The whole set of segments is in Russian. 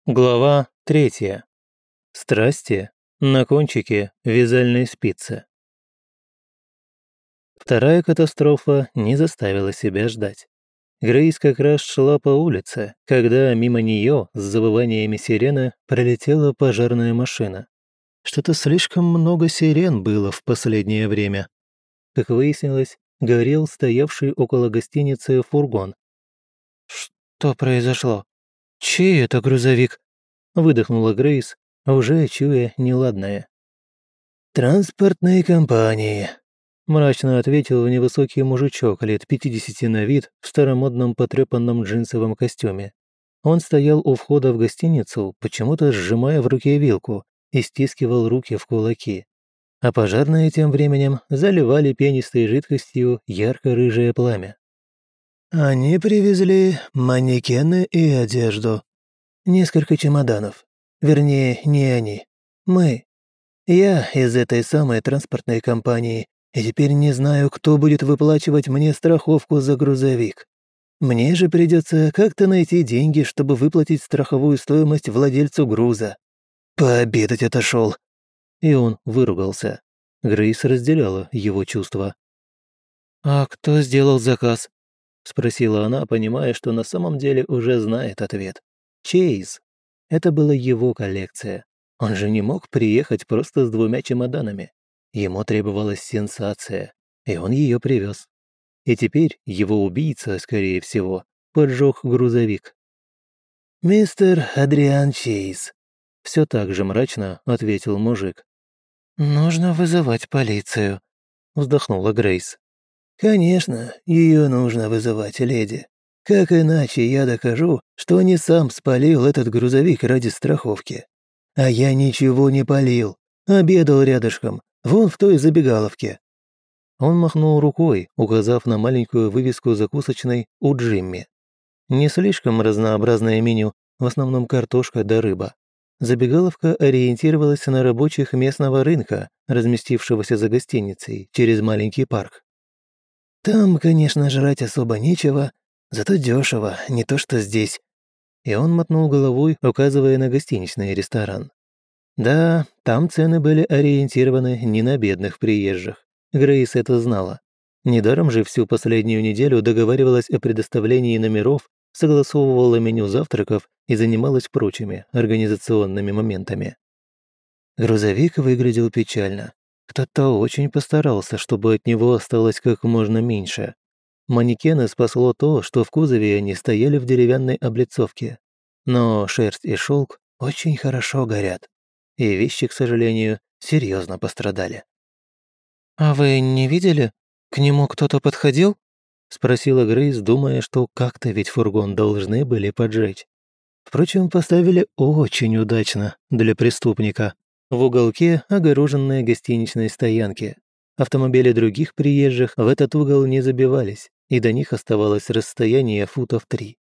Глава 3. Страсти на кончике вязальной спицы. Вторая катастрофа не заставила себя ждать. Грейс как раз шла по улице, когда мимо нее с завываниями сирены пролетела пожарная машина. Что-то слишком много сирен было в последнее время. Как выяснилось, горел стоявший около гостиницы фургон. «Что произошло? Чей это грузовик?» Выдохнула Грейс, уже чуя неладное. «Транспортные компании», – мрачно ответил невысокий мужичок лет 50 на вид в старомодном потрепанном джинсовом костюме. Он стоял у входа в гостиницу, почему-то сжимая в руке вилку и стискивал руки в кулаки. А пожарные тем временем заливали пенистой жидкостью ярко-рыжее пламя. «Они привезли манекены и одежду. Несколько чемоданов. Вернее, не они. Мы. Я из этой самой транспортной компании, и теперь не знаю, кто будет выплачивать мне страховку за грузовик. Мне же придется как-то найти деньги, чтобы выплатить страховую стоимость владельцу груза. Пообедать отошел. И он выругался. Грейс разделяла его чувства. «А кто сделал заказ?» – спросила она, понимая, что на самом деле уже знает ответ. Чейз. Это была его коллекция. Он же не мог приехать просто с 2 чемоданами. Ему требовалась сенсация, и он ее привез. И теперь его убийца, скорее всего, поджег грузовик. «Мистер Адриан Чейз», — все так же мрачно ответил мужик. «Нужно вызывать полицию», — вздохнула Грейс. «Конечно, ее нужно вызывать, леди. Как иначе я докажу, что не сам спалил этот грузовик ради страховки? А я ничего не палил. Обедал рядышком, вон в той забегаловке». Он махнул рукой, указав на маленькую вывеску закусочной у Джимми. Не слишком разнообразное меню, в основном картошка да рыба. Забегаловка ориентировалась на рабочих местного рынка, разместившегося за гостиницей, через маленький парк. «Там, конечно, жрать особо нечего, зато дешево, не то что здесь». И он мотнул головой, указывая на гостиничный ресторан. Да, там цены были ориентированы не на бедных приезжих. Грейс это знала. Недаром же всю последнюю неделю договаривалась о предоставлении номеров, согласовывала меню завтраков и занималась прочими организационными моментами. Грузовик выглядел печально. Кто-то очень постарался, чтобы от него осталось как можно меньше. Манекены спасло то, что в кузове они стояли в деревянной облицовке. Но шерсть и шелк очень хорошо горят. И вещи, к сожалению, серьезно пострадали. «А вы не видели? К нему кто-то подходил?» — спросила Грейс, думая, что как-то ведь фургон должны были поджечь. Впрочем, поставили очень удачно для преступника. В уголке огороженной гостиничной стоянки. Автомобили других приезжих в этот угол не забивались, и до них оставалось расстояние футов 3.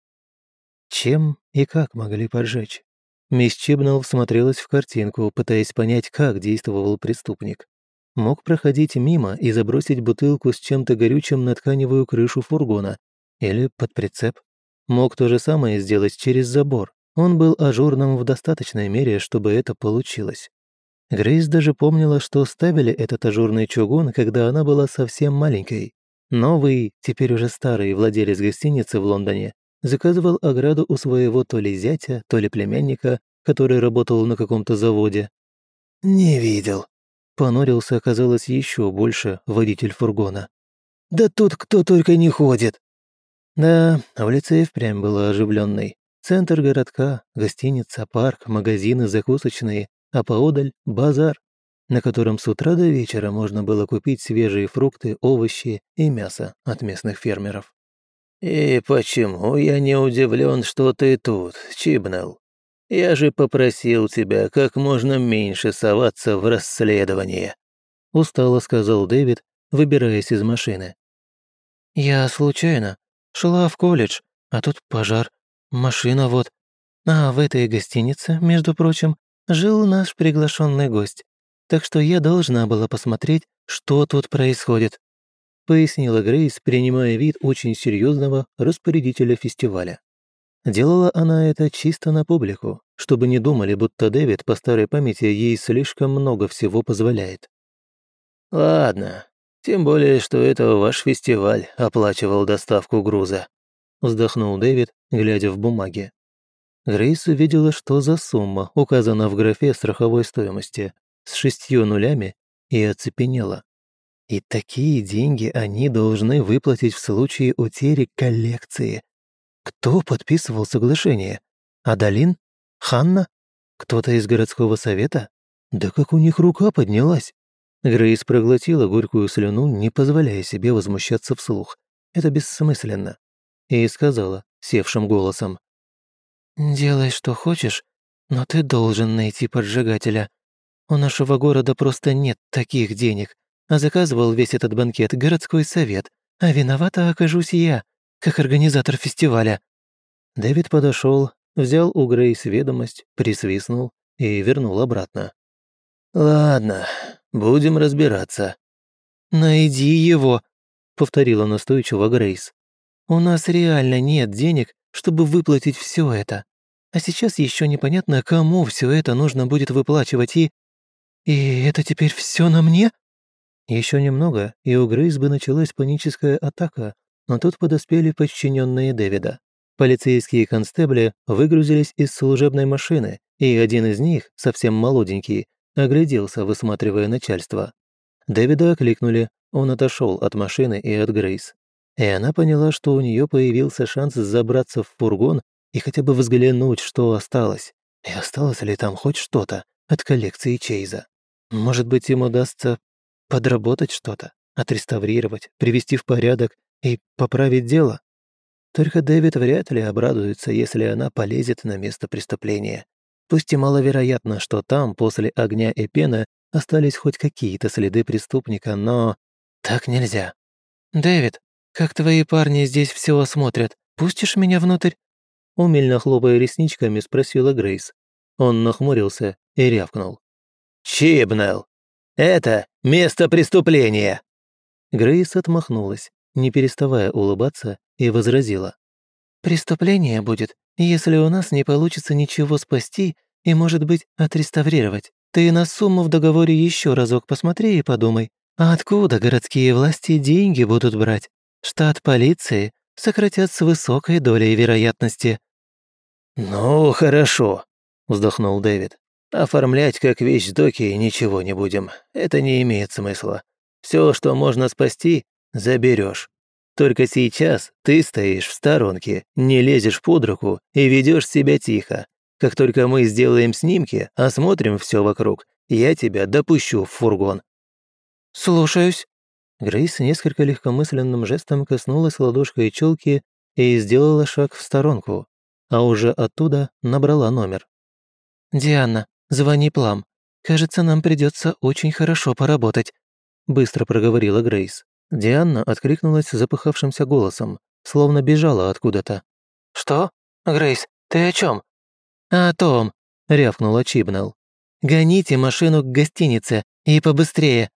Чем и как могли поджечь? Мисс Чибнелл всмотрелась в картинку, пытаясь понять, как действовал преступник. Мог проходить мимо и забросить бутылку с чем-то горючим на тканевую крышу фургона или под прицеп. Мог то же самое сделать через забор. Он был ажурным в достаточной мере, чтобы это получилось. Грейс даже помнила, что ставили этот ажурный чугун, когда она была совсем маленькой. Новый, теперь уже старый владелец гостиницы в Лондоне заказывал ограду у своего то ли зятя, то ли племянника, который работал на каком-то заводе. «Не видел», — понурился, оказалось, еще больше водитель фургона. «Да тут кто только не ходит». Да, улица и впрямь была оживленной. Центр городка, гостиница, парк, магазины, закусочные, а поодаль – базар, на котором с утра до вечера можно было купить свежие фрукты, овощи и мясо от местных фермеров. «И почему я не удивлен, что ты тут, Чибнелл? Я же попросил тебя как можно меньше соваться в расследование», – устало сказал Дэвид, выбираясь из машины. «Я случайно шла в колледж, а тут пожар, машина вот. А в этой гостинице, между прочим, жил наш приглашенный гость, так что я должна была посмотреть, что тут происходит», пояснила Грейс, принимая вид очень серьезного распорядителя фестиваля. Делала она это чисто на публику, чтобы не думали, будто Дэвид по старой памяти ей слишком много всего позволяет. «Ладно, тем более, что это ваш фестиваль оплачивал доставку груза», вздохнул Дэвид, глядя в бумаги. Грейс увидела, что за сумма указана в графе страховой стоимости с 6 нулями и оцепенела. И такие деньги они должны выплатить в случае утери коллекции. Кто подписывал соглашение? Адалин? Ханна? Кто-то из городского совета? Да как у них рука поднялась? Грейс проглотила горькую слюну, не позволяя себе возмущаться вслух. Это бессмысленно. И сказала севшим голосом. «Делай, что хочешь, но ты должен найти поджигателя. У нашего города просто нет таких денег, а заказывал весь этот банкет городской совет, а виновата окажусь я, как организатор фестиваля». Дэвид подошел, взял у Грейс ведомость, присвистнул и вернул обратно. «Ладно, будем разбираться». «Найди его», — повторила настойчиво Грейс. «У нас реально нет денег, чтобы выплатить все это. А сейчас еще непонятно, кому все это нужно будет выплачивать И это теперь все на мне?» Еще немного, и у Грейс бы началась паническая атака, но тут подоспели подчиненные Дэвида. Полицейские констебли выгрузились из служебной машины, и один из них, совсем молоденький, огляделся, высматривая начальство. Дэвида окликнули, он отошел от машины и от Грейс. И она поняла, что у нее появился шанс забраться в фургон и хотя бы взглянуть, что осталось. И осталось ли там хоть что-то от коллекции Чейза. Может быть, им удастся подработать что-то, отреставрировать, привести в порядок и поправить дело? Только Дэвид вряд ли обрадуется, если она полезет на место преступления. Пусть и маловероятно, что там, после огня и пена, остались хоть какие-то следы преступника, но так нельзя. «Дэвид, как твои парни здесь все осмотрят? Пустишь меня внутрь?» Умельно хлопая ресничками, спросила Грейс. Он нахмурился и рявкнул. «Чибнелл! Это место преступления!» Грейс отмахнулась, не переставая улыбаться, и возразила. «Преступление будет, если у нас не получится ничего спасти и, может быть, отреставрировать. Ты на сумму в договоре еще разок посмотри и подумай, а откуда городские власти деньги будут брать? Штат полиции сократят с высокой долей вероятности». «Ну, хорошо», — вздохнул Дэвид. «Оформлять как вещдоки ничего не будем. Это не имеет смысла. Все, что можно спасти, заберешь. Только сейчас ты стоишь в сторонке, не лезешь под руку и ведешь себя тихо. Как только мы сделаем снимки, осмотрим все вокруг, я тебя допущу в фургон». «Слушаюсь». Грейс несколько легкомысленным жестом коснулась ладошкой челки и сделала шаг в сторонку, а уже оттуда набрала номер. «Диана, звони Плам. Кажется, нам придется очень хорошо поработать», быстро проговорила Грейс. Диана откликнулась запыхавшимся голосом, словно бежала откуда-то. «Что? Грейс, ты о чем? «О том», — рявкнула Чибнелл. «Гоните машину к гостинице, и побыстрее».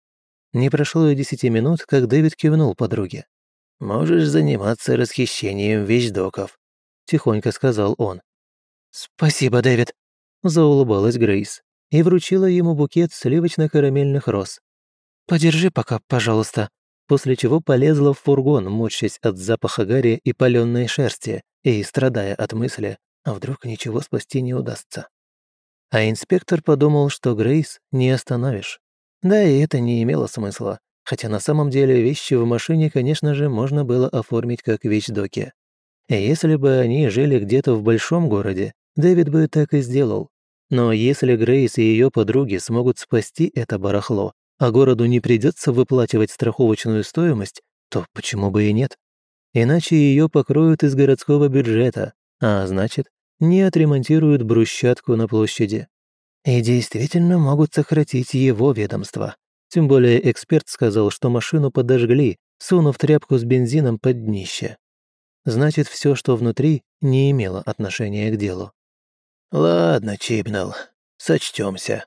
Не прошло и 10 минут, как Дэвид кивнул подруге. «Можешь заниматься расхищением вещдоков», — тихонько сказал он. «Спасибо, Дэвид», — заулыбалась Грейс и вручила ему букет сливочно-карамельных роз. «Подержи пока, пожалуйста», после чего полезла в фургон, морщась от запаха гари и паленой шерсти и страдая от мысли, а вдруг ничего спасти не удастся. А инспектор подумал, что Грейс не остановишь. Да и это не имело смысла, хотя на самом деле вещи в машине, конечно же, можно было оформить как вещдоки. И если бы они жили где-то в большом городе, Дэвид бы так и сделал. Но если Грейс и ее подруги смогут спасти это барахло, а городу не придется выплачивать страховочную стоимость, то почему бы и нет? Иначе ее покроют из городского бюджета, а значит, не отремонтируют брусчатку на площади. И действительно могут сократить его ведомство. Тем более эксперт сказал, что машину подожгли, сунув тряпку с бензином под днище. Значит, все, что внутри, не имело отношения к делу. «Ладно, Чибнелл, сочтёмся».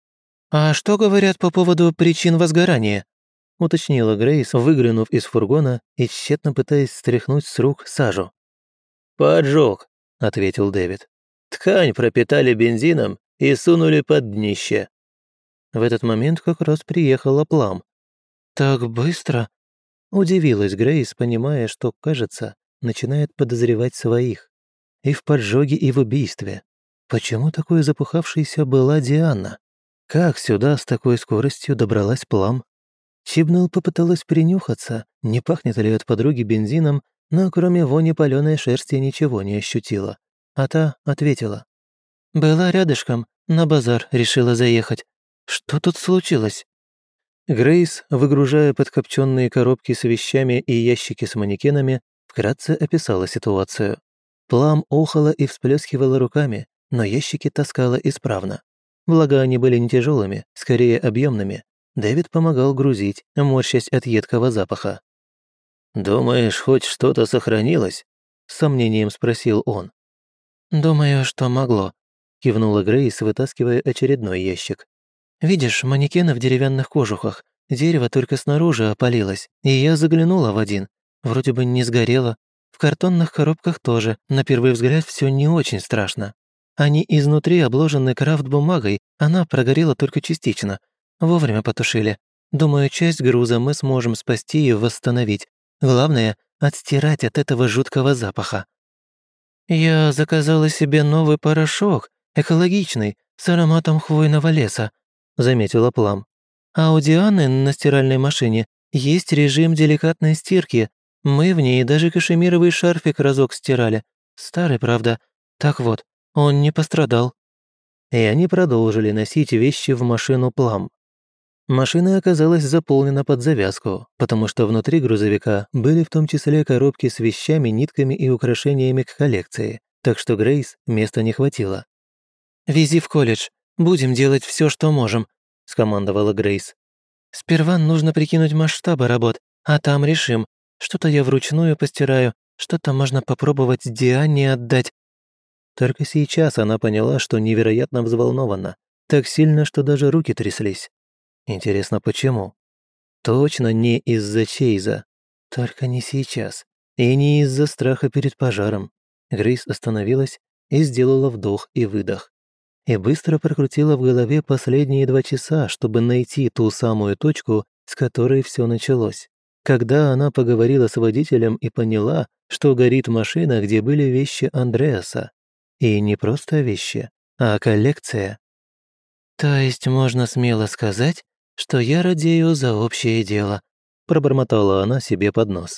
«А что говорят по поводу причин возгорания?» — уточнила Грейс, выглянув из фургона и тщетно пытаясь стряхнуть с рук сажу. «Поджог. ответил Дэвид. «Ткань пропитали бензином и сунули под днище». В этот момент как раз приехала Плам. «Так быстро?» – удивилась Грейс, понимая, что, кажется, начинает подозревать своих. И в поджоге, и в убийстве. Почему такой запыхавшейся была Диана? Как сюда с такой скоростью добралась Плам? Чибнелл попыталась принюхаться, не пахнет ли от подруги бензином, но кроме вони паленой шерсти ничего не ощутила. А та ответила. «Была рядышком, на базар решила заехать. Что тут случилось?» Грейс, выгружая подкопченные коробки с вещами и ящики с манекенами, вкратце описала ситуацию. Плам охала и всплескивала руками, но ящики таскала исправно. Благо, они были не тяжелыми, скорее объемными. Дэвид помогал грузить, морщась от едкого запаха. «Думаешь, хоть что-то сохранилось?» – с сомнением спросил он. «Думаю, что могло», – кивнула Грейс, вытаскивая очередной ящик. «Видишь, манекены в деревянных кожухах. Дерево только снаружи опалилось, и я заглянула в один. Вроде бы не сгорело. В картонных коробках тоже, на первый взгляд, все не очень страшно. Они изнутри обложены крафт-бумагой, она прогорела только частично. Вовремя потушили. Думаю, часть груза мы сможем спасти и восстановить. Главное – отстирать от этого жуткого запаха». «Я заказала себе новый порошок, экологичный, с ароматом хвойного леса», – заметила Плам. «А у Дианы на стиральной машине есть режим деликатной стирки. Мы в ней даже кашемировый шарфик разок стирали. Старый, правда. Так вот, он не пострадал». И они продолжили носить вещи в машину Плам. Машина оказалась заполнена под завязку, потому что внутри грузовика были в том числе коробки с вещами, нитками и украшениями к коллекции, так что Грейс места не хватило. «Вези в колледж, будем делать все, что можем», – скомандовала Грейс. «Сперва нужно прикинуть масштабы работ, а там решим. Что-то я вручную постираю, что-то можно попробовать Диане отдать». Только сейчас она поняла, что невероятно взволнована, так сильно, что даже руки тряслись. Интересно, почему? Точно не из-за Чейза. Только не сейчас. И не из-за страха перед пожаром. Грейс остановилась и сделала вдох и выдох. И быстро прокрутила в голове последние 2 часа, чтобы найти ту самую точку, с которой все началось. Когда она поговорила с водителем и поняла, что горит машина, где были вещи Андреаса. И не просто вещи, а коллекция. «То есть можно смело сказать, что я радею за общее дело», – пробормотала она себе под нос.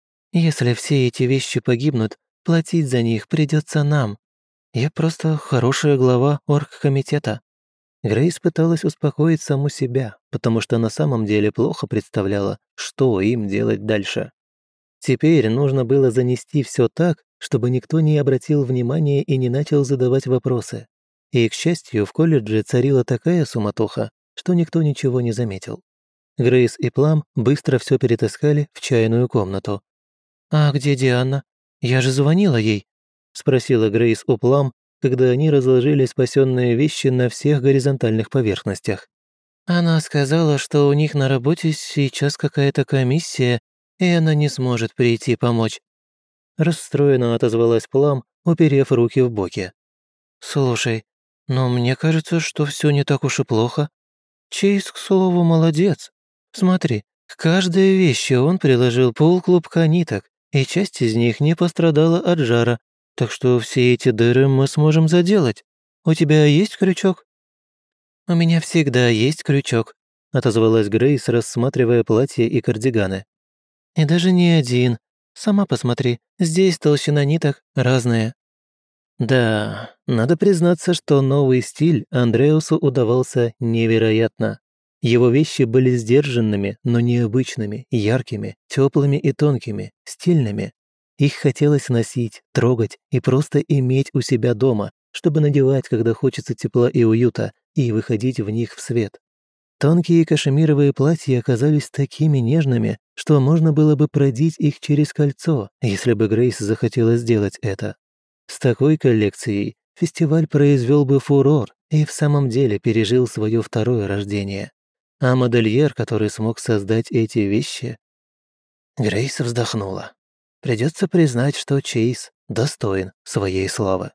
«Если все эти вещи погибнут, платить за них придется нам. Я просто хорошая глава оргкомитета». Грейс пыталась успокоить саму себя, потому что на самом деле плохо представляла, что им делать дальше. Теперь нужно было занести все так, чтобы никто не обратил внимания и не начал задавать вопросы. И, к счастью, в колледже царила такая суматоха, что никто ничего не заметил. Грейс и Плам быстро все перетаскали в чайную комнату. «А где Диана? Я же звонила ей», – спросила Грейс у Плам, когда они разложили спасенные вещи на всех горизонтальных поверхностях. «Она сказала, что у них на работе сейчас какая-то комиссия, и она не сможет прийти помочь». Расстроенно отозвалась Плам, уперев руки в боки. «Слушай, но мне кажется, что все не так уж и плохо. Чейз, к слову, молодец. Смотри, к каждой вещи он приложил полклубка ниток, и часть из них не пострадала от жара, так что все эти дыры мы сможем заделать. У тебя есть крючок?» «У меня всегда есть крючок», — отозвалась Грейс, рассматривая платья и кардиганы. «И даже не один. Сама посмотри, здесь толщина ниток разная». Да, надо признаться, что новый стиль Андреусу удавался невероятно. Его вещи были сдержанными, но необычными, яркими, теплыми и тонкими, стильными. Их хотелось носить, трогать и просто иметь у себя дома, чтобы надевать, когда хочется тепла и уюта, и выходить в них в свет. Тонкие кашемировые платья оказались такими нежными, что можно было бы продеть их через кольцо, если бы Грейс захотела сделать это. С такой коллекцией фестиваль произвел бы фурор и в самом деле пережил свое второе рождение. А модельер, который смог создать эти вещи... Грейс вздохнула. Придется признать, что Чейз достоин своей славы.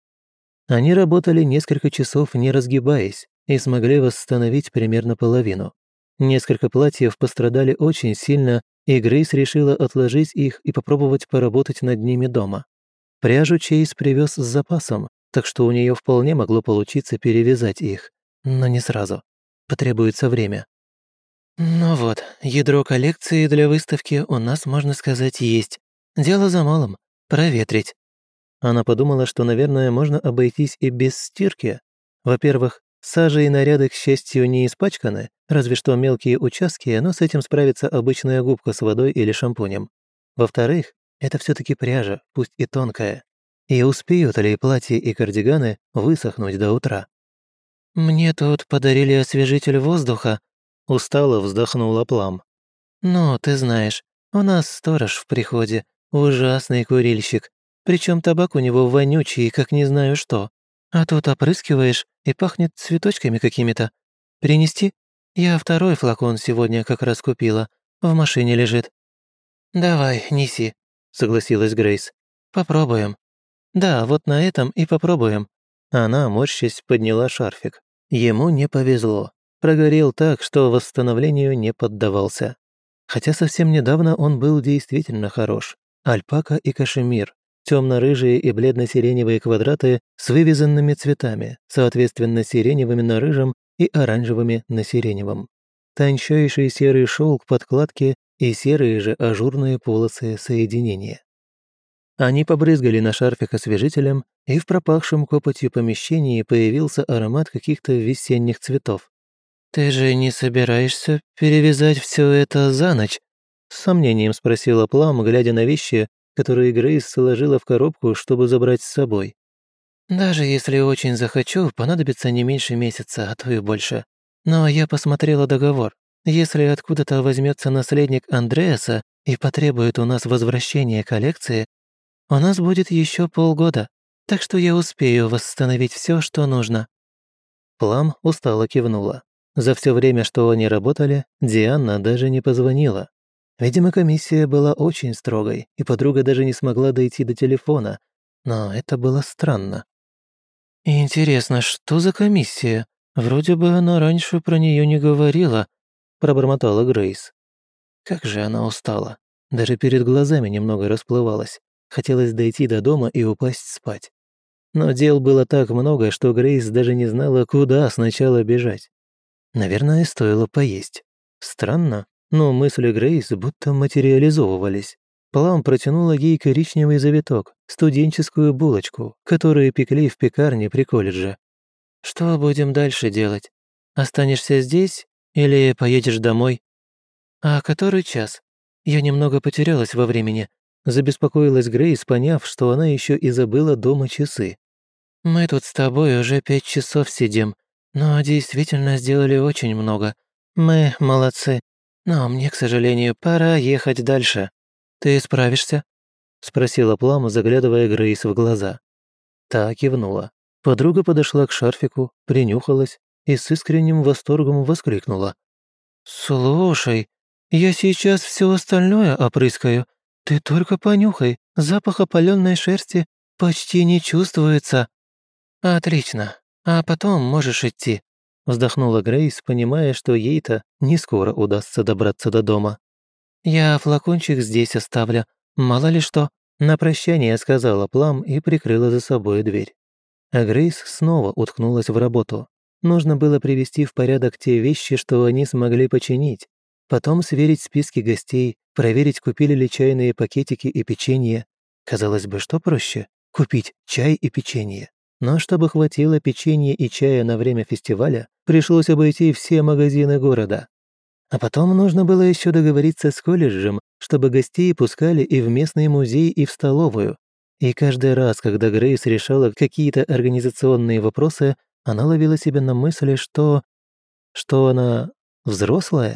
Они работали несколько часов, не разгибаясь, и смогли восстановить примерно половину. Несколько платьев пострадали очень сильно, и Грейс решила отложить их и попробовать поработать над ними дома. Пряжу Чейз привез с запасом, так что у нее вполне могло получиться перевязать их. Но не сразу. Потребуется время. Ну вот, ядро коллекции для выставки у нас, можно сказать, есть. Дело за малым. Проветрить. Она подумала, что, наверное, можно обойтись и без стирки. Во-первых, сажа и наряды, к счастью, не испачканы, разве что мелкие участки, но с этим справится обычная губка с водой или шампунем. Во-вторых, это все таки пряжа, пусть и тонкая. И успеют ли платья и кардиганы высохнуть до утра? «Мне тут подарили освежитель воздуха», — устало вздохнула Плам. «Ну, ты знаешь, у нас сторож в приходе, ужасный курильщик. Причем табак у него вонючий, как не знаю что. А тут опрыскиваешь, и пахнет цветочками какими-то. Принести? Я второй флакон сегодня как раз купила. В машине лежит». «Давай, неси», — согласилась Грейс. «Попробуем». «Да, вот на этом и попробуем». Она, морщась, подняла шарфик. Ему не повезло. Прогорел так, что восстановлению не поддавался. Хотя совсем недавно он был действительно хорош. Альпака и кашемир. Темно-рыжие и бледно-сиреневые квадраты с вывязанными цветами, соответственно сиреневыми на рыжем и оранжевыми на сиреневом. Тончайший серый шелк подкладки и серые же ажурные полосы соединения. Они побрызгали на шарфик освежителем, и в пропахшем копотью помещении появился аромат каких-то весенних цветов. «Ты же не собираешься перевязать все это за ночь?» С сомнением спросила Плам, глядя на вещи, которые Грейс сложила в коробку, чтобы забрать с собой. «Даже если очень захочу, понадобится не меньше месяца, а то и больше. Но я посмотрела договор. Если откуда-то возьмется наследник Андреаса и потребует у нас возвращения коллекции, у нас будет еще полгода, так что я успею восстановить все, что нужно». Плам устало кивнула. За все время, что они работали, Диана даже не позвонила. Видимо, комиссия была очень строгой, и подруга даже не смогла дойти до телефона. Но это было странно. «Интересно, что за комиссия? Вроде бы она раньше про нее не говорила», – пробормотала Грейс. Как же она устала. Даже перед глазами немного расплывалась. Хотелось дойти до дома и упасть спать. Но дел было так много, что Грейс даже не знала, куда сначала бежать. Наверное, стоило поесть. Странно, но мысли Грейс будто материализовывались. Плам протянула ей коричневый завиток, студенческую булочку, которую пекли в пекарне при колледже. «Что будем дальше делать? Останешься здесь или поедешь домой?» «А который час? Я немного потерялась во времени», забеспокоилась Грейс, поняв, что она еще и забыла дома часы. «Мы тут с тобой уже 5 часов сидим, но действительно сделали очень много. Мы молодцы, но мне, к сожалению, пора ехать дальше. Ты справишься?» – спросила Плам, заглядывая Грейс в глаза. Та кивнула. Подруга подошла к шарфику, принюхалась и с искренним восторгом воскликнула. «Слушай, я сейчас все остальное опрыскаю. Ты только понюхай, запах опаленной шерсти почти не чувствуется». «Отлично, а потом можешь идти», – вздохнула Грейс, понимая, что ей-то не скоро удастся добраться до дома. «Я флакончик здесь оставлю, мало ли что», – на прощание сказала Плам и прикрыла за собой дверь. А Грейс снова уткнулась в работу. Нужно было привести в порядок те вещи, что они смогли починить, потом сверить списки гостей, проверить, купили ли чайные пакетики и печенье. Казалось бы, что проще – купить чай и печенье. Но чтобы хватило печенья и чая на время фестиваля, пришлось обойти все магазины города. А потом нужно было еще договориться с колледжем, чтобы гостей пускали и в местный музей, и в столовую. И каждый раз, когда Грейс решала какие-то организационные вопросы, она ловила себя на мысли, что она взрослая.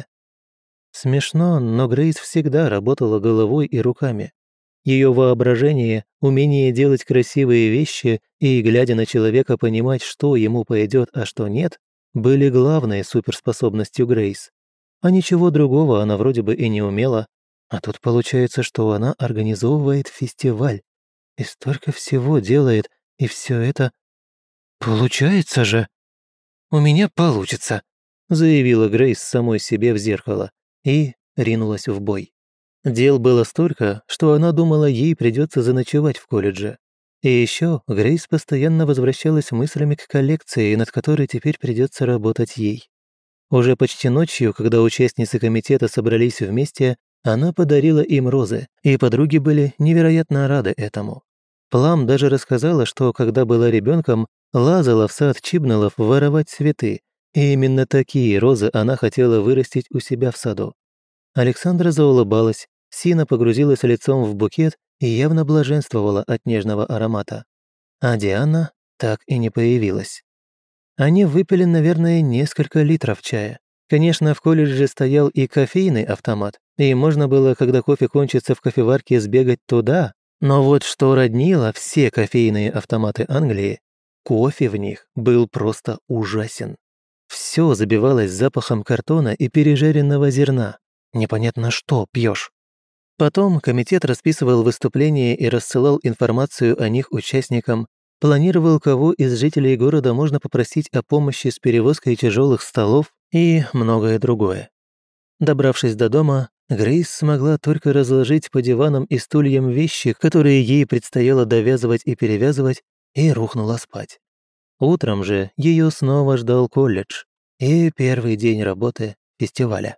Смешно, но Грейс всегда работала головой и руками. Ее воображение, умение делать красивые вещи и, глядя на человека, понимать, что ему пойдет, а что нет, были главной суперспособностью Грейс. А ничего другого она вроде бы и не умела. А тут получается, что она организовывает фестиваль. и столько всего делает, и все это... Получается же! У меня получится, заявила Грейс самой себе в зеркало и ринулась в бой. Дел было столько, что она думала, ей придется заночевать в колледже. И еще Грейс постоянно возвращалась мыслями к коллекции, над которой теперь придется работать ей. Уже почти ночью, когда участницы комитета собрались вместе, она подарила им розы, и подруги были невероятно рады этому. Плам даже рассказала, что, когда была ребенком, лазала в сад Чибналов воровать цветы, и именно такие розы она хотела вырастить у себя в саду. Александра заулыбалась, Сина погрузилась лицом в букет и явно блаженствовала от нежного аромата. А Диана так и не появилась. Они выпили, наверное, несколько литров чая. Конечно, в колледже стоял и кофейный автомат, и можно было, когда кофе кончится в кофеварке, сбегать туда, но вот что роднило все кофейные автоматы Англии, кофе в них был просто ужасен. Все забивалось запахом картона и пережаренного зерна. Непонятно что пьешь. Потом комитет расписывал выступления и рассылал информацию о них участникам, планировал, кого из жителей города можно попросить о помощи с перевозкой тяжелых столов и многое другое. Добравшись до дома, Грейс смогла только разложить по диванам и стульям вещи, которые ей предстояло довязывать и перевязывать, и рухнула спать. Утром же ее снова ждал колледж и первый день работы фестиваля.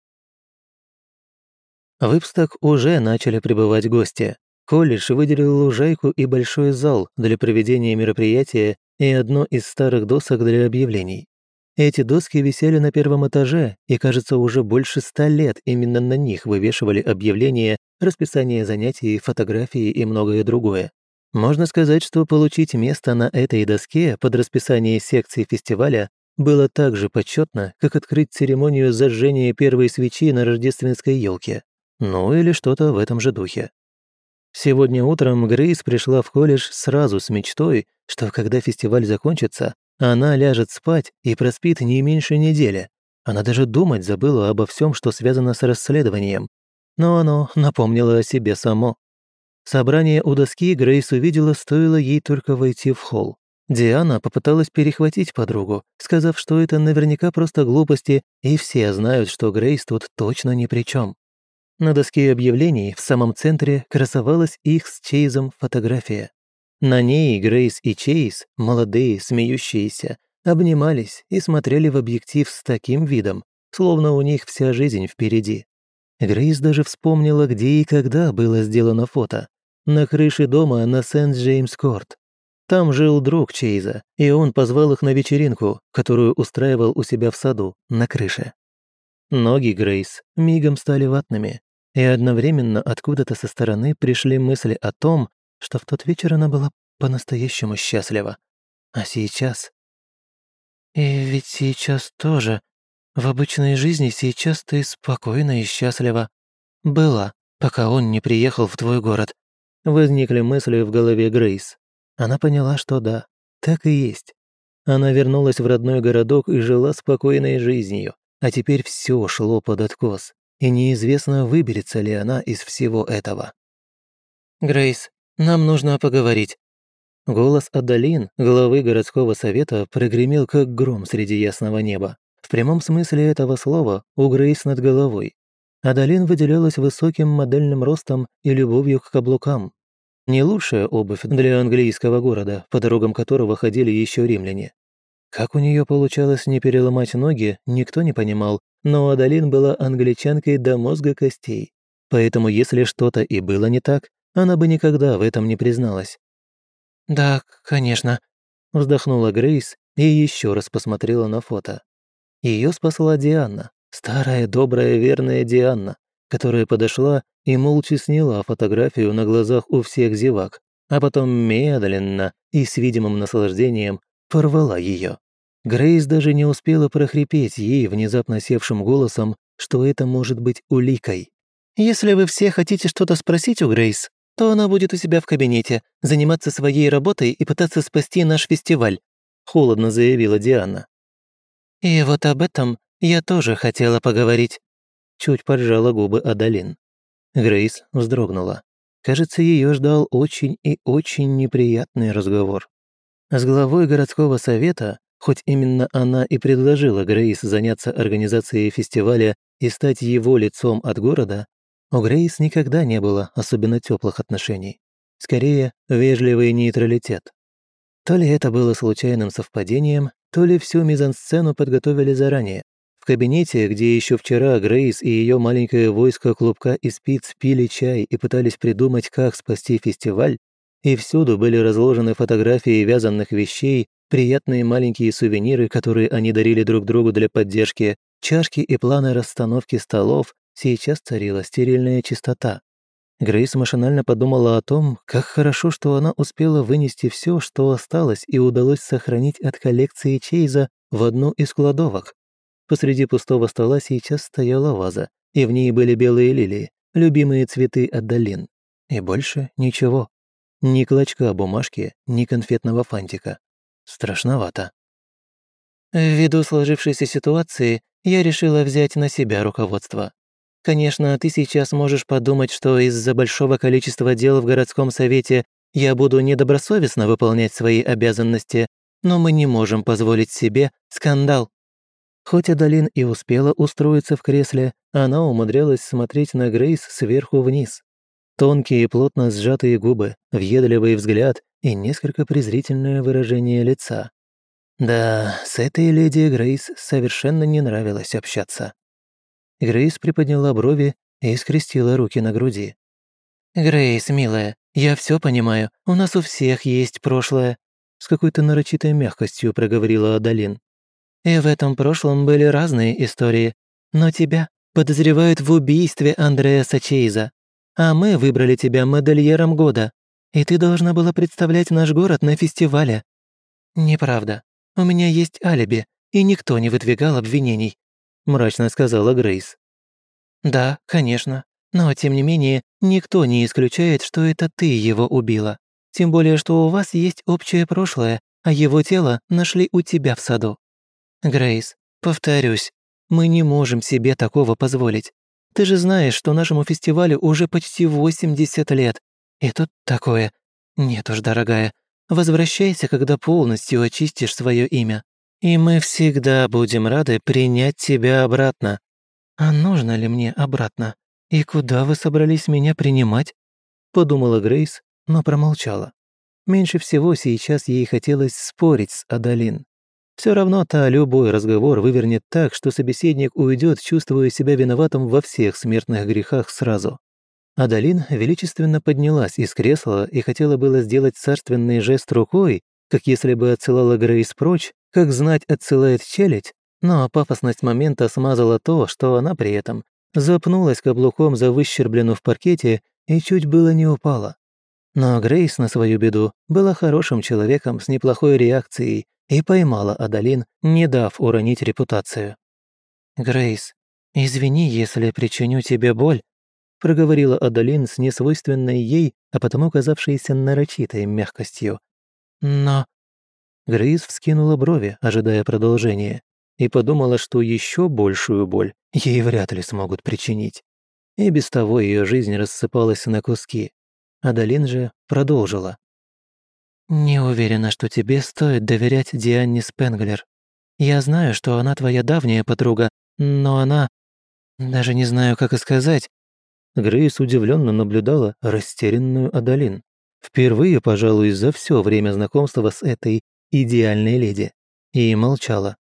В Ипсток уже начали прибывать гости. Колледж выделил лужайку и большой зал для проведения мероприятия и одно из старых досок для объявлений. Эти доски висели на первом этаже, и, кажется, уже больше 100 лет именно на них вывешивали объявления, расписание занятий, фотографии и многое другое. Можно сказать, что получить место на этой доске под расписание секции фестиваля было так же почетно, как открыть церемонию зажжения первой свечи на рождественской елке. Ну или что-то в этом же духе. Сегодня утром Грейс пришла в колледж сразу с мечтой, что когда фестиваль закончится, она ляжет спать и проспит не меньше недели. Она даже думать забыла обо всем, что связано с расследованием. Но оно напомнило о себе само. Собрание у доски Грейс увидела, стоило ей только войти в холл. Диана попыталась перехватить подругу, сказав, что это наверняка просто глупости, и все знают, что Грейс тут точно ни при чем. На доске объявлений в самом центре красовалась их с Чейзом фотография. На ней Грейс и Чейз, молодые, смеющиеся, обнимались и смотрели в объектив с таким видом, словно у них вся жизнь впереди. Грейс даже вспомнила, где и когда было сделано фото. На крыше дома на Сент-Джеймс-Корт. Там жил друг Чейза, и он позвал их на вечеринку, которую устраивал у себя в саду, на крыше. Ноги Грейс мигом стали ватными, и одновременно откуда-то со стороны пришли мысли о том, что в тот вечер она была по-настоящему счастлива. А сейчас... И ведь сейчас тоже. В обычной жизни сейчас ты спокойна и счастлива. Была, пока он не приехал в твой город. Возникли мысли в голове Грейс. Она поняла, что да, так и есть. Она вернулась в родной городок и жила спокойной жизнью, а теперь все шло под откос, и неизвестно, выберется ли она из всего этого. «Грейс, нам нужно поговорить». Голос Адалин, главы городского совета, прогремел как гром среди ясного неба. В прямом смысле этого слова у Грейс над головой. Адалин выделялась высоким модельным ростом и любовью к каблукам. Не лучшая обувь для английского города, по дорогам которого ходили еще римляне. Как у нее получалось не переломать ноги, никто не понимал, но Адалин была англичанкой до мозга костей. Поэтому если что-то и было не так, она бы никогда в этом не призналась. «Да, конечно», — вздохнула Грейс и еще раз посмотрела на фото. Ее спасла Диана, старая, добрая, верная Диана, которая подошла и молча сняла фотографию на глазах у всех зевак, а потом медленно и с видимым наслаждением порвала ее. Грейс даже не успела прохрипеть ей внезапно севшим голосом, что это может быть уликой. «Если вы все хотите что-то спросить у Грейс, то она будет у себя в кабинете, заниматься своей работой и пытаться спасти наш фестиваль», холодно заявила Диана. «И вот об этом я тоже хотела поговорить», чуть поджала губы Адалин. Грейс вздрогнула. Кажется, ее ждал очень и очень неприятный разговор. С главой городского совета, хоть именно она и предложила Грейс заняться организацией фестиваля и стать его лицом от города, у Грейс никогда не было особенно теплых отношений. Скорее, вежливый нейтралитет. То ли это было случайным совпадением, то ли всю мизансцену подготовили заранее. В кабинете, где еще вчера Грейс и ее маленькое войско клубка из спиц пили чай и пытались придумать, как спасти фестиваль, и всюду были разложены фотографии вязаных вещей, приятные маленькие сувениры, которые они дарили друг другу для поддержки, чашки и планы расстановки столов, сейчас царила стерильная чистота. Грейс машинально подумала о том, как хорошо, что она успела вынести все, что осталось, и удалось сохранить от коллекции Чейза в одну из кладовок. Посреди пустого стола сейчас стояла ваза, и в ней были белые лилии, любимые цветы от долин. И больше ничего. Ни клочка бумажки, ни конфетного фантика. Страшновато. Ввиду сложившейся ситуации, я решила взять на себя руководство. Конечно, ты сейчас можешь подумать, что из-за большого количества дел в городском совете я буду недобросовестно выполнять свои обязанности, но мы не можем позволить себе скандал. Хоть Адалин и успела устроиться в кресле, она умудрялась смотреть на Грейс сверху вниз. Тонкие, плотно сжатые губы, въедливый взгляд и несколько презрительное выражение лица. Да, с этой леди Грейс совершенно не нравилось общаться. Грейс приподняла брови и скрестила руки на груди. «Грейс, милая, я все понимаю, у нас у всех есть прошлое», с какой-то нарочитой мягкостью проговорила Адалин. «И в этом прошлом были разные истории, но тебя подозревают в убийстве Андреаса Чейза, а мы выбрали тебя модельером года, и ты должна была представлять наш город на фестивале». «Неправда. У меня есть алиби, и никто не выдвигал обвинений», мрачно сказала Грейс. «Да, конечно. Но, тем не менее, никто не исключает, что это ты его убила. Тем более, что у вас есть общее прошлое, а его тело нашли у тебя в саду. Грейс, повторюсь, мы не можем себе такого позволить. Ты же знаешь, что нашему фестивалю уже почти 80 лет. И тут такое. Нет уж, дорогая, возвращайся, когда полностью очистишь свое имя. И мы всегда будем рады принять тебя обратно». «А нужно ли мне обратно? И куда вы собрались меня принимать?» Подумала Грейс, но промолчала. Меньше всего сейчас ей хотелось спорить с Адалин. Все равно та любой разговор вывернет так, что собеседник уйдет, чувствуя себя виноватым во всех смертных грехах сразу. Адалин величественно поднялась из кресла и хотела было сделать царственный жест рукой, как если бы отсылала Грейс прочь, как знать отсылает челядь, но пафосность момента смазала то, что она при этом запнулась каблуком за выщерблену в паркете и чуть было не упала. Но Грейс, на свою беду, была хорошим человеком с неплохой реакцией и поймала Адалин, не дав уронить репутацию. «Грейс, извини, если причиню тебе боль», проговорила Адалин с несвойственной ей, а потому казавшейся нарочитой мягкостью. «Но...» Грейс вскинула брови, ожидая продолжения, и подумала, что еще большую боль ей вряд ли смогут причинить. И без того ее жизнь рассыпалась на куски. Адалин же продолжила. «Не уверена, что тебе стоит доверять Дианне Спенглер. Я знаю, что она твоя давняя подруга, но она... Даже не знаю, как и сказать». Грейс удивленно наблюдала растерянную Адалин. Впервые, пожалуй, за все время знакомства с этой идеальной леди. И молчала.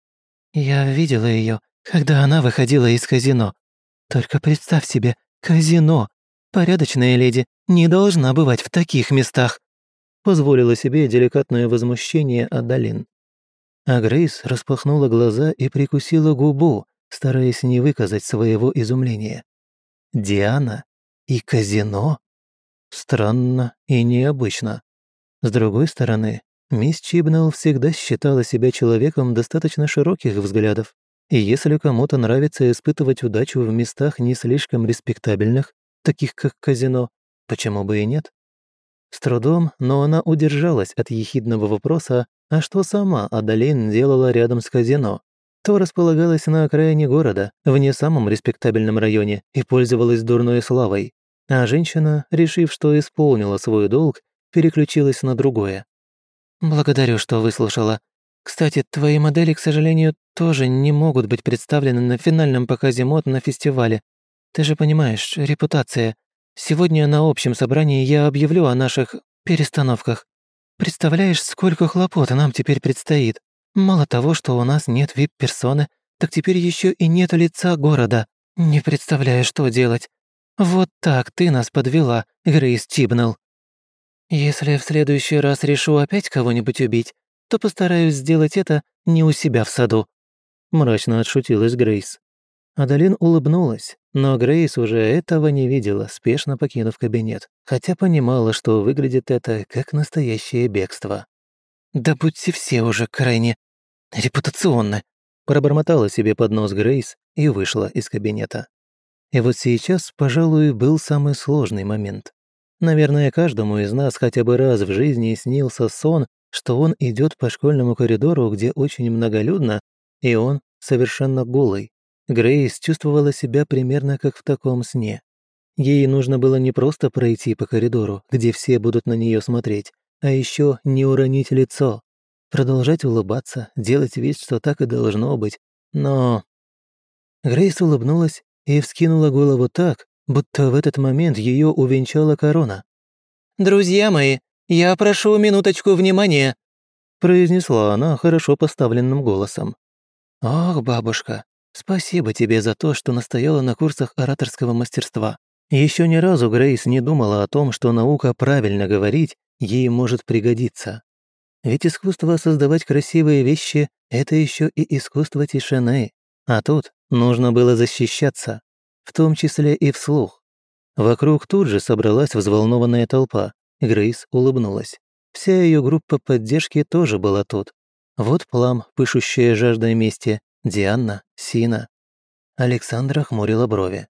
«Я видела ее, когда она выходила из казино. Только представь себе, казино! Порядочная леди не должна бывать в таких местах!» Позволила себе деликатное возмущение Адалин. А Грейс распахнула глаза и прикусила губу, стараясь не выказать своего изумления. Диана и казино? Странно и необычно. С другой стороны, мисс Чибнелл всегда считала себя человеком достаточно широких взглядов, и если кому-то нравится испытывать удачу в местах не слишком респектабельных, таких как казино, почему бы и нет? С трудом, но она удержалась от ехидного вопроса, а что сама Адалин делала рядом с казино? То располагалась на окраине города, в не самом респектабельном районе, и пользовалась дурной славой. А женщина, решив, что исполнила свой долг, переключилась на другое. «Благодарю, что выслушала. Кстати, твои модели, к сожалению, тоже не могут быть представлены на финальном показе мод на фестивале. Ты же понимаешь, репутация. Сегодня на общем собрании я объявлю о наших перестановках. Представляешь, сколько хлопот нам теперь предстоит. Мало того, что у нас нет вип-персоны, так теперь еще и нет лица города. Не представляю, что делать. Вот так ты нас подвела, Грейс Тибнелл. Если в следующий раз решу опять кого-нибудь убить, то постараюсь сделать это не у себя в саду». Мрачно отшутилась Грейс. Адалин улыбнулась, но Грейс уже этого не видела, спешно покинув кабинет, хотя понимала, что выглядит это как настоящее бегство. «Да будьте все уже крайне репутационны», пробормотала себе под нос Грейс и вышла из кабинета. И вот сейчас, пожалуй, был самый сложный момент. Наверное, каждому из нас хотя бы раз в жизни снился сон, что он идет по школьному коридору, где очень многолюдно, и он совершенно голый. Грейс чувствовала себя примерно как в таком сне. Ей нужно было не просто пройти по коридору, где все будут на нее смотреть, а еще не уронить лицо. Продолжать улыбаться, делать вид, что так и должно быть. Но Грейс улыбнулась и вскинула голову так, будто в этот момент ее увенчала корона. «Друзья мои, я прошу минуточку внимания», произнесла она хорошо поставленным голосом. «Ох, бабушка, спасибо тебе за то, что настояла на курсах ораторского мастерства. Еще ни разу Грейс не думала о том, что наука правильно говорить ей может пригодиться. Ведь искусство создавать красивые вещи – это еще и искусство тишины. А тут нужно было защищаться, в том числе и вслух. Вокруг тут же собралась взволнованная толпа. Грейс улыбнулась. Вся ее группа поддержки тоже была тут. Вот Плам, пышущая жаждой мести, Диана, Сина. Александра хмурила брови.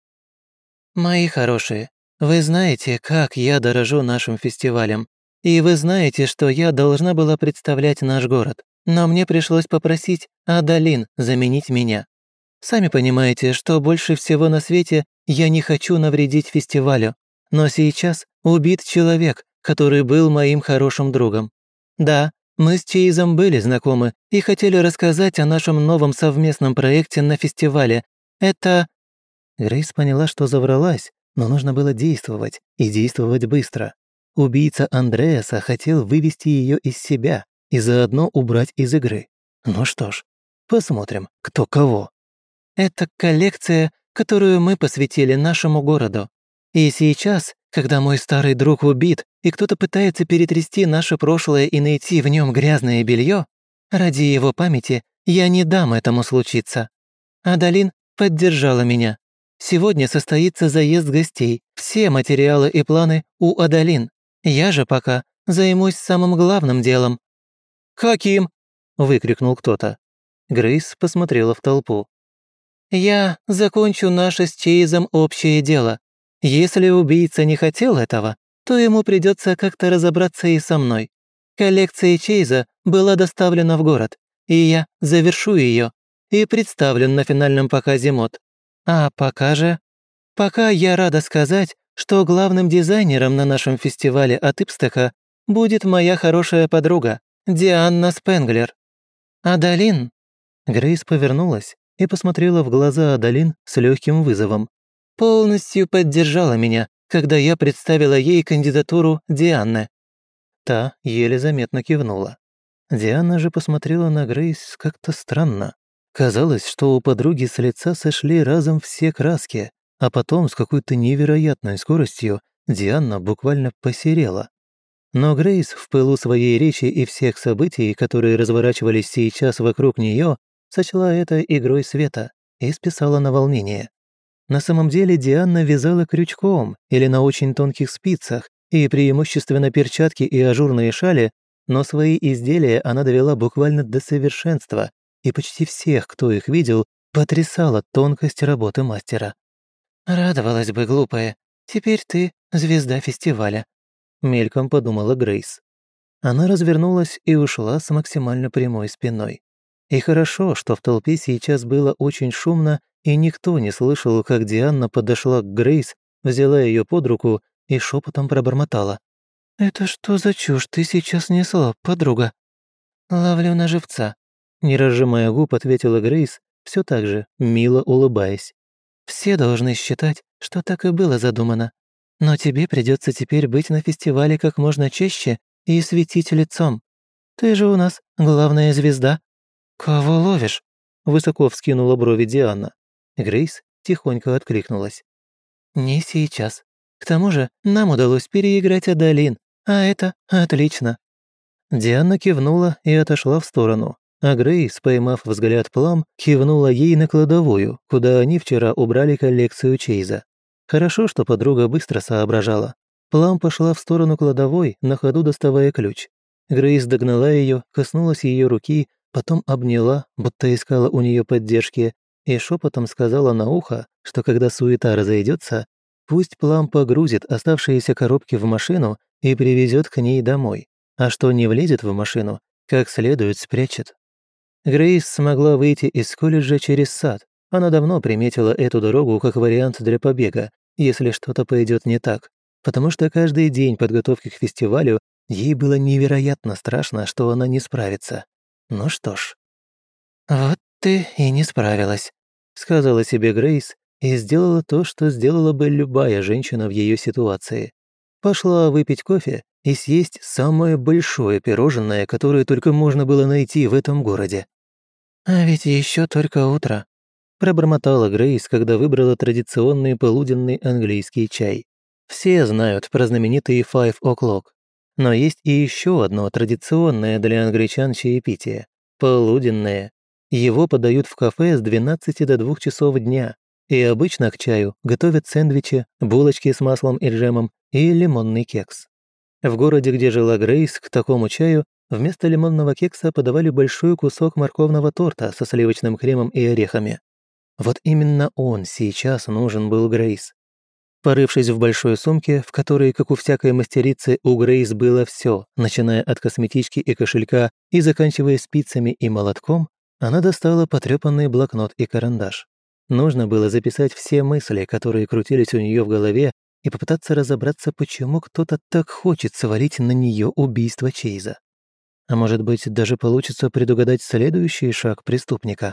«Мои хорошие, вы знаете, как я дорожу нашим фестивалем. И вы знаете, что я должна была представлять наш город. Но мне пришлось попросить Адалин заменить меня. Сами понимаете, что больше всего на свете я не хочу навредить фестивалю. Но сейчас убит человек, который был моим хорошим другом. Да, мы с Чейзом были знакомы и хотели рассказать о нашем новом совместном проекте на фестивале. Это...» Грейс поняла, что завралась, но нужно было действовать, и действовать быстро. Убийца Андреаса хотел вывести ее из себя и заодно убрать из игры. Ну что ж, посмотрим, кто кого. «Это коллекция, которую мы посвятили нашему городу. И сейчас, когда мой старый друг убит, и кто-то пытается перетрясти наше прошлое и найти в нем грязное белье, ради его памяти я не дам этому случиться. Адалин поддержала меня. Сегодня состоится заезд гостей, все материалы и планы у Адалин. Я же пока займусь самым главным делом». «Каким?» – выкрикнул кто-то. Грейс посмотрела в толпу. «Я закончу наше с Чейзом общее дело. Если убийца не хотел этого, то ему придется как-то разобраться и со мной. Коллекция Чейза была доставлена в город, и я завершу ее и представлю на финальном показе мод. А пока же... Пока я рада сказать, что главным дизайнером на нашем фестивале от Ипстека будет моя хорошая подруга Дианна Спенглер. Адалин». Грейс повернулась и посмотрела в глаза Адалин с легким вызовом. «Полностью поддержала меня, когда я представила ей кандидатуру Дианны». Та еле заметно кивнула. Диана же посмотрела на Грейс как-то странно. Казалось, что у подруги с лица сошли разом все краски, а потом с какой-то невероятной скоростью Диана буквально посерела. Но Грейс в пылу своей речи и всех событий, которые разворачивались сейчас вокруг нее, сочла это игрой света и списала на волнение. На самом деле Диана вязала крючком или на очень тонких спицах, и преимущественно перчатки и ажурные шали, но свои изделия она довела буквально до совершенства, и почти всех, кто их видел, потрясала тонкость работы мастера. «Радовалась бы, глупая, теперь ты звезда фестиваля», — мельком подумала Грейс. Она развернулась и ушла с максимально прямой спиной. И хорошо, что в толпе сейчас было очень шумно, и никто не слышал, как Диана подошла к Грейс, взяла ее под руку и шепотом пробормотала. «Это что за чушь ты сейчас несла, подруга?» «Ловлю на живца», – не разжимая губ, ответила Грейс, все так же, мило улыбаясь. «Все должны считать, что так и было задумано. Но тебе придется теперь быть на фестивале как можно чаще и светить лицом. Ты же у нас главная звезда». «Кого ловишь?» – высоко вскинула брови Диана. Грейс тихонько откликнулась. «Не сейчас. К тому же нам удалось переиграть Адалин, а это отлично». Диана кивнула и отошла в сторону, а Грейс, поймав взгляд Плам, кивнула ей на кладовую, куда они вчера убрали коллекцию Чейза. Хорошо, что подруга быстро соображала. Плам пошла в сторону кладовой, на ходу доставая ключ. Грейс догнала ее, коснулась ее руки, потом обняла, будто искала у нее поддержки, и шепотом сказала на ухо, что когда суета разойдется, пусть Плам погрузит оставшиеся коробки в машину и привезет к ней домой, а что не влезет в машину, как следует спрячет. Грейс смогла выйти из колледжа через сад. Она давно приметила эту дорогу как вариант для побега, если что-то пойдет не так, потому что каждый день подготовки к фестивалю ей было невероятно страшно, что она не справится. Ну что ж. «Вот ты и не справилась», — сказала себе Грейс и сделала то, что сделала бы любая женщина в ее ситуации. Пошла выпить кофе и съесть самое большое пирожное, которое только можно было найти в этом городе. «А ведь еще только утро», – пробормотала Грейс, когда выбрала традиционный полуденный английский чай. Все знают про знаменитый «Five O'Clock». Но есть и еще одно традиционное для англичан чаепитие – полуденное. Его подают в кафе с 12 до 2 часов дня, и обычно к чаю готовят сэндвичи, булочки с маслом и джемом и лимонный кекс. В городе, где жила Грейс, к такому чаю вместо лимонного кекса подавали большой кусок морковного торта со сливочным кремом и орехами. Вот именно он сейчас нужен был Грейс. Порывшись в большой сумке, в которой, как у всякой мастерицы, у Грейс было все, начиная от косметички и кошелька и заканчивая спицами и молотком, она достала потрепанный блокнот и карандаш. Нужно было записать все мысли, которые крутились у нее в голове, и попытаться разобраться, почему кто-то так хочет свалить на нее убийство Чейза. А может быть, даже получится предугадать следующий шаг преступника.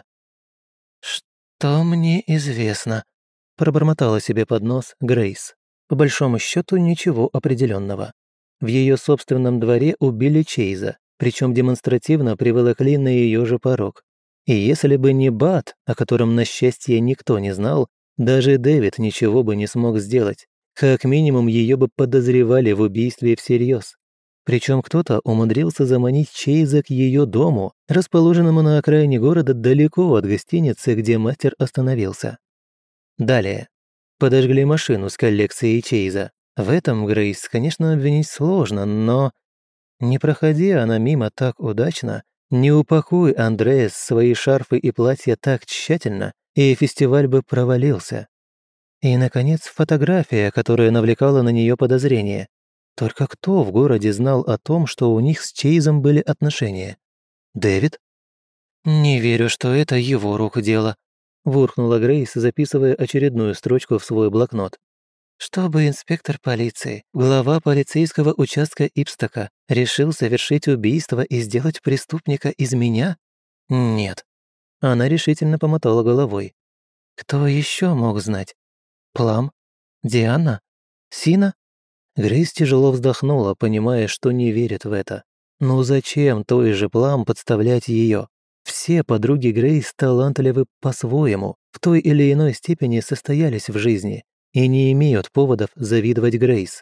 «Что мне известно?» – пробормотала себе под нос Грейс. По большому счету ничего определенного. В ее собственном дворе убили Чейза, причем демонстративно приволокли на ее же порог. И если бы не Бат, о котором, на счастье, никто не знал, даже Дэвид ничего бы не смог сделать. Как минимум, ее бы подозревали в убийстве всерьез. Причем кто-то умудрился заманить Чейза к ее дому, расположенному на окраине города далеко от гостиницы, где мастер остановился. Далее. Подожгли машину с коллекцией Чейза. В этом Грейс, конечно, обвинить сложно, но... Не проходя она мимо так удачно, не упакуй Андреас свои шарфы и платья так тщательно, и фестиваль бы провалился. И, наконец, фотография, которая навлекала на нее подозрения. Только кто в городе знал о том, что у них с Чейзом были отношения? Дэвид? «Не верю, что это его рук дело», – буркнула Грейс, записывая очередную строчку в свой блокнот. «Чтобы инспектор полиции, глава полицейского участка Ипстока, решил совершить убийство и сделать преступника из меня? Нет». Она решительно помотала головой. «Кто еще мог знать? Плам? Диана? Сина?» Грейс тяжело вздохнула, понимая, что не верит в это. Ну зачем той же Плам подставлять ее? Все подруги Грейс талантливы по-своему, в той или иной степени состоялись в жизни и не имеют поводов завидовать Грейс.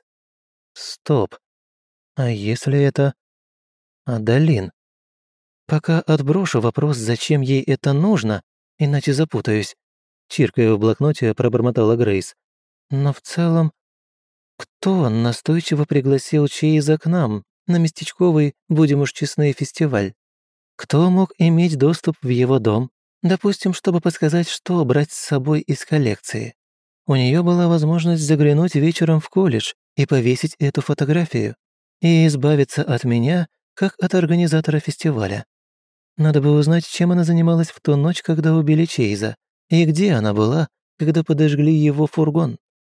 Стоп. А если это... Адалин? Пока отброшу вопрос, зачем ей это нужно, иначе запутаюсь. Чиркая в блокноте, пробормотала Грейс. Но в целом... Кто настойчиво пригласил Чейза к нам на местечковый, будем уж честны, фестиваль? Кто мог иметь доступ в его дом? Допустим, чтобы подсказать, что брать с собой из коллекции. У нее была возможность заглянуть вечером в колледж и повесить эту фотографию, и избавиться от меня, как от организатора фестиваля. Надо бы узнать, чем она занималась в ту ночь, когда убили Чейза, и где она была, когда подожгли его фургон.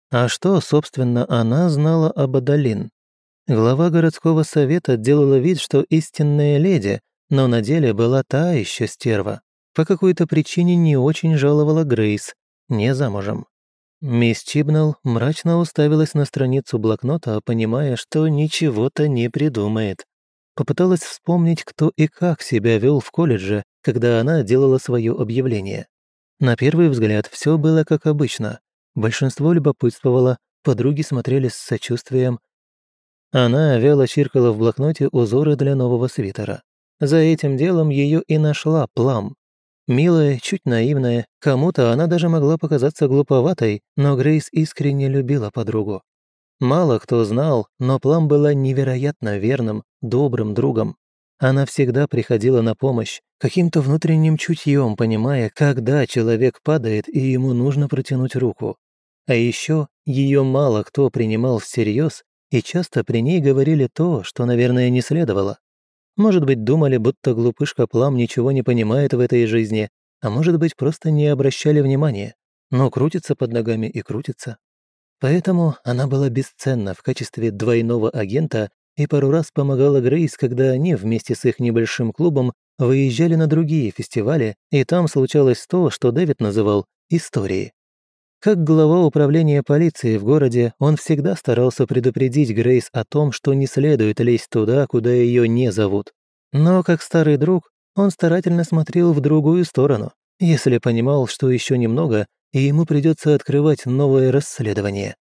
А что, собственно, она знала об Адалин? Глава городского совета делала вид, что истинная леди, но на деле была та еще стерва. По какой-то причине не очень жаловала Грейс, не замужем. Мисс Чибнелл мрачно уставилась на страницу блокнота, понимая, что ничего-то не придумает. Попыталась вспомнить, кто и как себя вел в колледже, когда она делала свое объявление. На первый взгляд все было как обычно. Большинство любопытствовало, подруги смотрели с сочувствием. Она вяло чиркала в блокноте узоры для нового свитера. За этим делом ее и нашла Плам. Милая, чуть наивная, кому-то она даже могла показаться глуповатой, но Грейс искренне любила подругу. Мало кто знал, но Плам была невероятно верным, добрым другом. Она всегда приходила на помощь, каким-то внутренним чутьем понимая, когда человек падает и ему нужно протянуть руку. А еще ее мало кто принимал всерьез, и часто при ней говорили то, что, наверное, не следовало. Может быть, думали, будто глупышка Плам ничего не понимает в этой жизни, а может быть, просто не обращали внимания. Но крутится под ногами и крутится. Поэтому она была бесценна в качестве двойного агента и пару раз помогала Грейс, когда они вместе с их небольшим клубом выезжали на другие фестивали, и там случалось то, что Дэвид называл «историей». Как глава управления полиции в городе, он всегда старался предупредить Грейс о том, что не следует лезть туда, куда ее не зовут. Но, как старый друг, он старательно смотрел в другую сторону, если понимал, что еще немного, и ему придется открывать новое расследование.